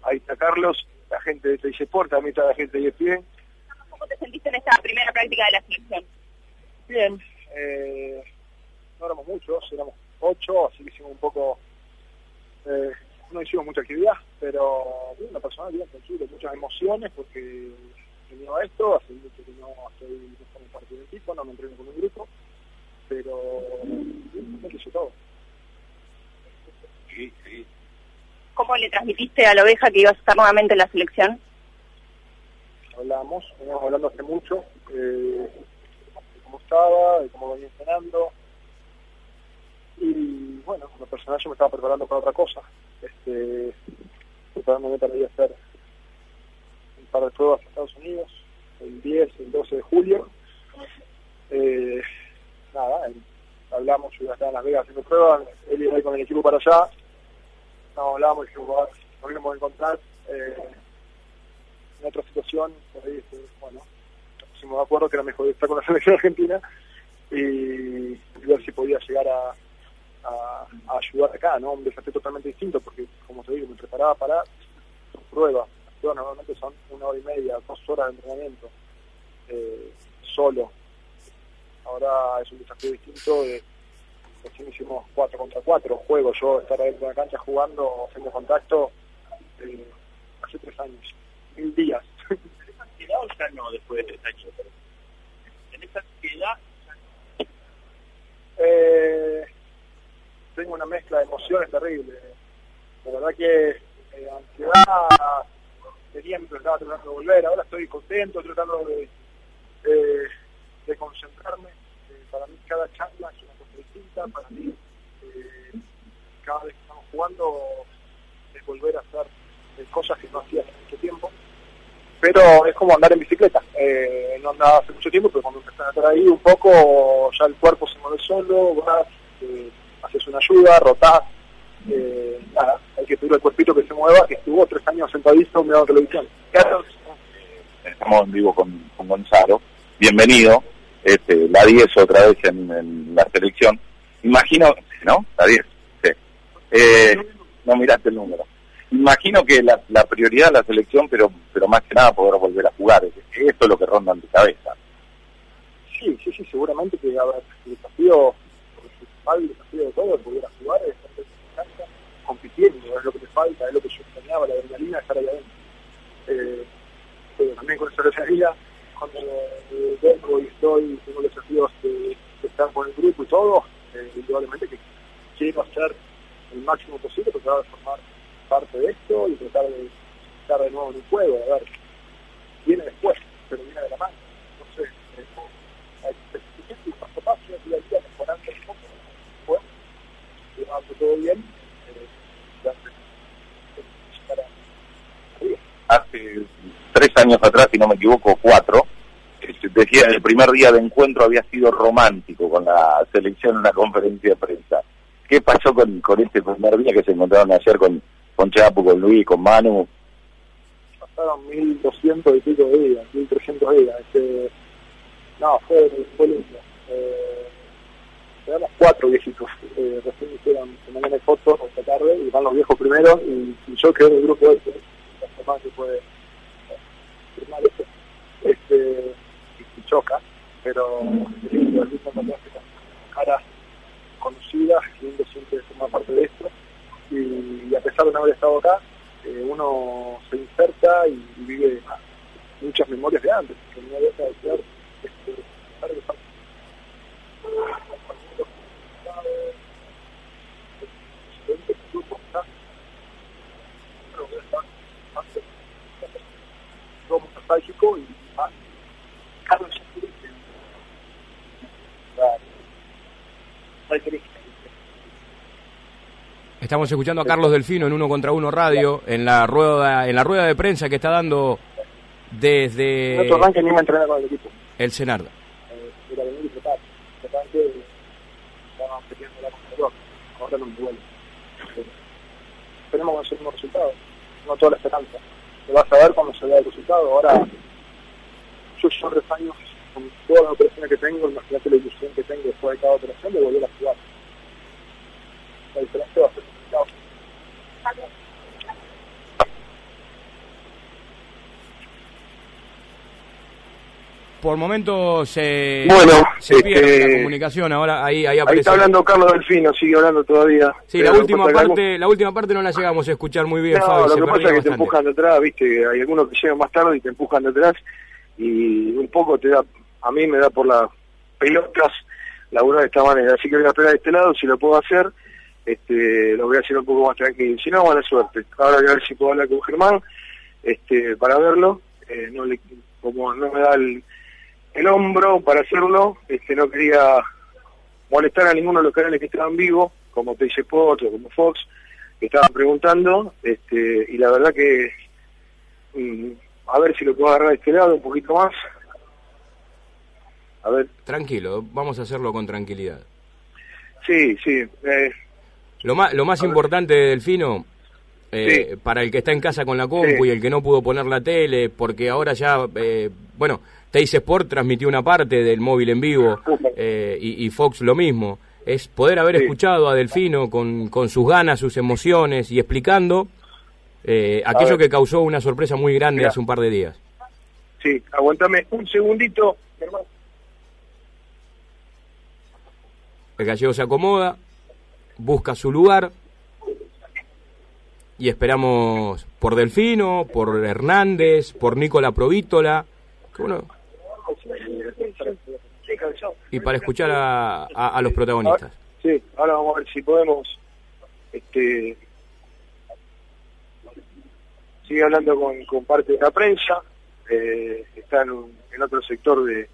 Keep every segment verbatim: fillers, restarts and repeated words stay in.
ahí está Carlos, la gente de T G Sport, también está la gente de E S P N. ¿Cómo te sentiste en esta primera práctica de la selección? Bien, eh, no éramos muchos, éramos ocho, así que hicimos un poco, eh, no hicimos mucha actividad, pero bien, la persona bien, tranquilo, muchas emociones porque venía a esto, hace mucho que no estoy no como parte del equipo, no me entreno con un grupo, pero bien, me hizo todo. Sí, sí. ¿Cómo le transmitiste a la oveja que ibas a estar nuevamente en la selección? Hablamos, veníamos hablando hace mucho, eh, de cómo estaba, de cómo venía entrenando, y bueno, como personal yo me estaba preparando para otra cosa, este, preparándome para ir a hacer un par de pruebas a Estados Unidos, el diez, el doce de julio, eh, nada, el, hablamos, yo iba a estar en Las Vegas haciendo pruebas, él iba a ir con el equipo para allá, no, hablamos y dijimos, nos íbamos a encontrar eh, en otra situación, por ahí, este, bueno, nos pusimos de acuerdo que era mejor estar con la selección argentina y, y ver si podía llegar a, a, a ayudar acá, ¿no? Un desafío totalmente distinto, porque, como te digo, me preparaba para pruebas, las pruebas normalmente son una hora y media, dos horas de entrenamiento, eh, solo. Ahora es un desafío distinto de recién hicimos cuatro contra cuatro juegos, yo estar adentro de la cancha jugando, haciendo contacto, eh, hace tres años, mil días. ¿Quedado ya no después de tres años? ¿En esa ansiedad? Eh, tengo una mezcla de emociones terrible. La verdad que eh, ansiedad tenía mientras estaba tratando de volver, ahora estoy contento, tratando de, eh, de concentrarme. Eh, para mí cada charla es una cosa distinta, para mí eh, cada vez que estamos jugando es volver a hacer eh, cosas que no hacía hace mucho tiempo, pero es como andar en bicicleta, eh, no andaba hace mucho tiempo, pero cuando empezás a estar ahí un poco ya el cuerpo se mueve solo, vas, eh, haces una ayuda, rotás, eh, nada, hay que pedir al cuerpito que se mueva, que estuvo tres años sentadito mirando televisión. Carlos, eh, estamos en vivo con, con Gonzalo, bienvenido. Este, la diez otra vez en, en la selección. Imagino, ¿no? La diez, sí. Eh, no miraste el número. Imagino que la, la prioridad de la selección, pero pero más que nada poder volver a jugar. Esto es lo que ronda en tu cabeza. Sí, sí, sí, seguramente que a ver, el desafío, el principal el desafío de todo es volver a jugar, es estar en cancha, compitiendo, es lo que te falta, es lo que yo extrañaba, la adrenalina de estar ahí adentro. Eh, pero también con esa adrenalina, cuando eh, vengo y estoy, tengo los desafíos de, de estar con el grupo y todo, eh, indudablemente que quiero hacer el máximo posible para tratar de formar parte de esto y tratar de estar de nuevo en el juego. A ver, viene después, pero viene de la mano. Entonces, eh, hay que ser y paso a paso, día a día, mejorando un poco, después, llevando todo bien, eh, para arriba. Hace tres años atrás, si no me equivoco, cuatro, decía el primer día de encuentro había sido romántico con la selección en una conferencia de prensa. ¿Qué pasó con, con este primer día que se encontraron ayer con, con Chapu, con Luis, con Manu? Pasaron mil doscientos y pico de días, mil trescientos días. Este, no, fue, fue lindo. Eh, éramos cuatro viejitos. Eh, recién hicieron, se mandan de fotos esta tarde y van los viejos primero y, y yo quedé en el grupo este. La más que puede firmar esto. Este, y, y choca, pero es lindo, es lindo también con caras conocidas, es lindo siempre formar parte de esto. Y, y a pesar de no haber estado acá, eh, uno se inserta y, y vive muchas memorias de antes, que no deja de ser este, nostálgico y más Carlos Estamos escuchando a Carlos Delfino en Uno Contra Uno Radio, en la rueda en la rueda de prensa que está dando desde no otro arranque ni me entrena con el equipo. El Senarda. Eh, era venir y tratar. Tratar que estaban peleando la contra ahora no me duele. Eh, esperemos que hacer unos resultados. No toda la esperanza. Se va a saber cuando se vea el resultado. Ahora, yo son tres años, con todas las operaciones que tengo, imagínate la ilusión que tengo después de cada operación de volver a jugar. La diferencia va a ser complicado. por momentos se, bueno, se este, pierde la comunicación. Ahora ahí, ahí aparece. Ahí está hablando Carlos Delfino, sigue hablando todavía. Sí, la última parte, la última parte no la llegamos a escuchar muy bien, no, Fabi. Lo se que pasa es que bastante. te empujan de atrás, viste, hay algunos que llegan más tarde y te empujan de atrás y un poco te da, a mí me da por las pelotas laburar de esta manera, así que voy a esperar de este lado, si lo puedo hacer, este, lo voy a hacer un poco más tranquilo, si no, mala suerte. Ahora voy a ver si puedo hablar con Germán, este, para verlo, eh, no le, como no me da el, el hombro para hacerlo, este, no quería molestar a ninguno de los canales que estaban vivos, como T C Sport o como Fox, que estaban preguntando, este, y la verdad que mm, a ver si lo puedo agarrar de este lado un poquito más. A ver. Tranquilo, vamos a hacerlo con tranquilidad. Sí, sí. Eh, lo más, lo más importante de Delfino, eh, sí. para el que está en casa con la compu sí. y el que no pudo poner la tele, porque ahora ya, eh, bueno, Teis Sport transmitió una parte del móvil en vivo eh, y, y Fox lo mismo. Es poder haber sí. escuchado a Delfino con, con sus ganas, sus emociones y explicando eh, aquello que causó una sorpresa muy grande Mirá. hace un par de días. Sí, aguantame un segundito, hermano. El gallego se acomoda, busca su lugar y esperamos por Delfino, por Hernández, por Nicola Provítola, que bueno, y para escuchar a, a, a los protagonistas. Sí, ahora vamos a ver si podemos este sigue hablando con, con parte de la prensa, eh, está en, un, en otro sector de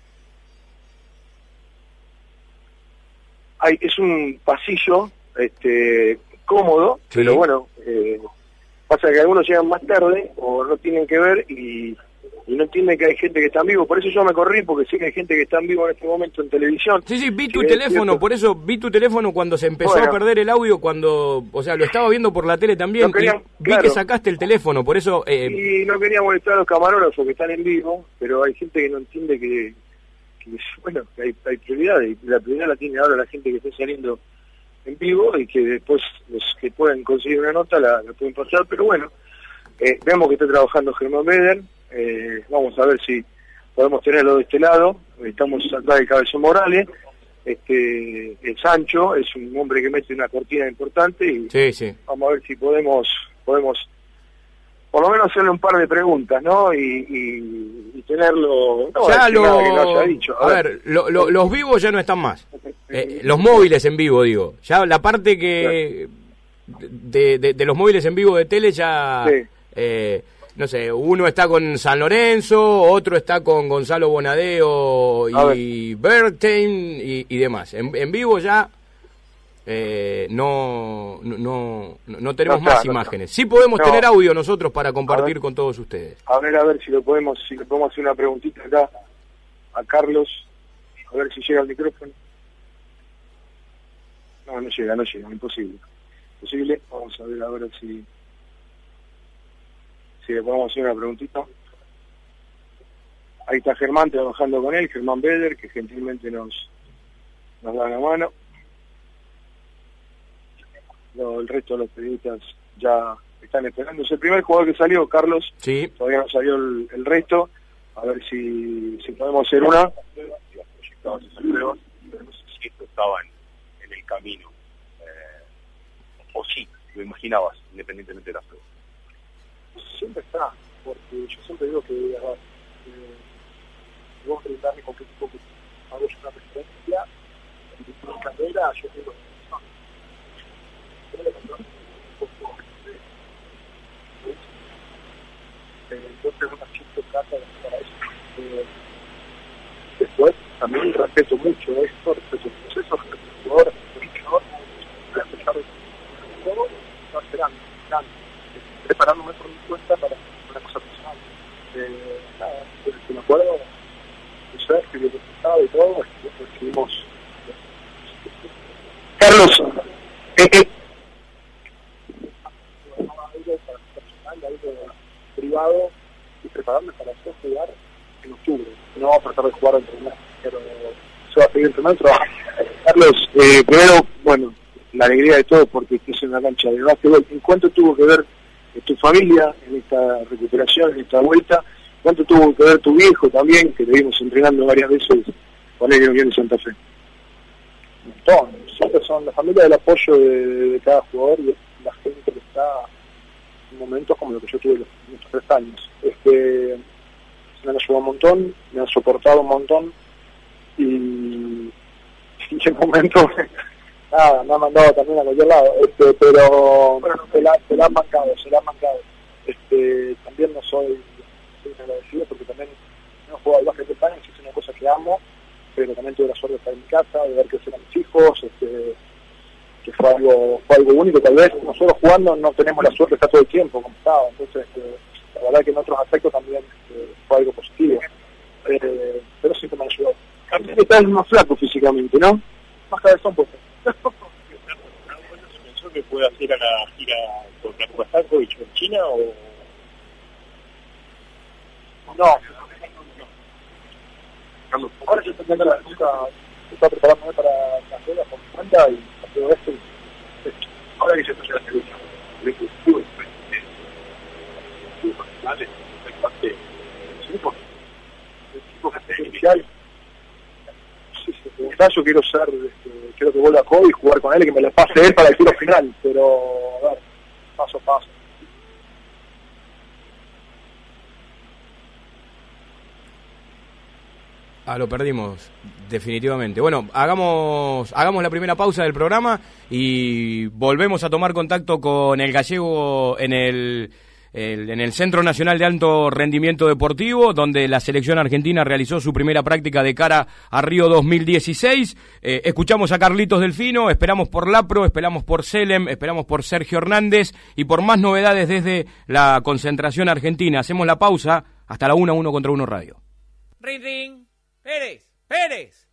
Hay, es un pasillo este cómodo, sí. pero bueno, eh, pasa que algunos llegan más tarde o no tienen que ver y, y no entienden que hay gente que está en vivo. Por eso yo me corrí, porque sé que hay gente que está en vivo en este momento en televisión. Sí, sí, vi tu teléfono, por eso vi tu teléfono cuando se empezó bueno. a perder el audio, cuando, o sea, lo estaba viendo por la tele también, no quería, y vi claro. que sacaste el teléfono, por eso... Eh... Y no quería molestar a los camarógrafos que están en vivo, pero hay gente que no entiende que... bueno, hay, hay prioridades, y la prioridad la tiene ahora la gente que está saliendo en vivo y que después los que pueden conseguir una nota la, la pueden pasar, pero bueno, eh, vemos que está trabajando Germán Beder, eh, vamos a ver si podemos tenerlo de este lado, estamos atrás de Cabezón Morales, este el Sancho es un hombre que mete una cortina importante y sí, sí. vamos a ver si podemos podemos por lo menos hacerle un par de preguntas, ¿no? Y, y, y tenerlo... No, ya lo... que no haya dicho. A, a ver, ver lo, lo, los vivos ya no están más. Eh, los móviles en vivo, digo. Ya la parte que... De, de, de los móviles en vivo de tele ya... Sí. Eh, no sé, uno está con San Lorenzo, otro está con Gonzalo Bonadeo y Bergstein y, y demás. En, en vivo ya... Eh, no, no no tenemos no está, más no imágenes. Está. Sí podemos no. tener audio nosotros para compartir ver, con todos ustedes. A ver, a ver si lo podemos, si le podemos hacer una preguntita acá a Carlos, a ver si llega el micrófono. No, no llega, no llega, imposible. Imposible, vamos a ver, a ver si si le podemos hacer una preguntita. Ahí está Germán trabajando con él, Germán Beder, que gentilmente nos, nos da la mano. No, el resto de los periodistas ya están esperando. Es el primer jugador que salió, Carlos. Sí. Todavía no salió el, el resto. A ver si, si podemos hacer una. No sé si esto estaba en, en el camino. Eh, o sí, lo imaginabas, independientemente de las pruebas. Siempre está, porque yo siempre digo que eh, vos preguntarme con qué tipo que hago yo una preferencia, en mi carrera yo tengo entonces una chico trata de para eso. Eh, después también respeto mucho esto, respeto el proceso, respeto el jugador, respeto el jugador, a pesar de todo, está esperando, esperando, preparándome por mi cuenta para una cosa personal. Eh, nada, desde que me acuerdo, de ser que lo que estaba y todo, recibimos. Carlos, eh, eh, privado y prepararme para hacer jugar en octubre. No vamos a tratar de jugar a entrenar, pero se va a seguir entrenando. Carlos, eh, primero, bueno, la alegría de todo porque es una cancha de básquetbol. ¿En cuánto tuvo que ver eh, tu familia en esta recuperación, en esta vuelta? ¿Cuánto tuvo que ver tu viejo también, que te vimos entrenando varias veces con él en Unión de Santa Fe? Un montón. Siempre son la familia del apoyo de, de cada jugador y la gente que está en momentos como lo que yo tuve los, estos tres años. Este, me han ayudado un montón, me han soportado un montón y, y en momentos nada, me han mandado también a cualquier lado, este, pero bueno, se, la, se la han bancado, se la han bancado. Este, también no soy, soy agradecido porque también no he jugado al básquet de años, es una cosa que amo, pero también tuve la suerte de estar en mi casa, de ver crecer a mis hijos, este, que fue algo, fue algo único. Tal vez nosotros jugando no tenemos la suerte de estar todo el tiempo como estaba, entonces este, la verdad que en otros aspectos también este, fue algo positivo, eh, pero siempre me ayudó. También estás más flaco físicamente, ¿no? Más cabezón pues. ¿Pensó que puede hacer a la gira con Franco Stankovic en China o...? No. No. Ahora yo estoy viendo la época, estoy preparándome para la rueda con mi cuenta y todo esto. Ahora que se está haciendo la segunda, el equipo profesionales, el parte del equipo, el equipo que es inicial. Sí, sí, yo quiero ser, este, quiero que vuelva a Kobe y jugar con él y que me la pase él para el tiro final, pero a ver, paso a paso. Ah, lo perdimos, definitivamente. Bueno, hagamos hagamos la primera pausa del programa y volvemos a tomar contacto con el gallego en el, el en el Centro Nacional de Alto Rendimiento Deportivo, donde la selección argentina realizó su primera práctica de cara a Río dos mil dieciséis. Eh, escuchamos a Carlitos Delfino, esperamos por Lapro, esperamos por Selem, esperamos por Sergio Hernández y por más novedades desde la concentración argentina. Hacemos la pausa hasta la una, uno contra uno radio. Ring, ring. Pérez, Pérez.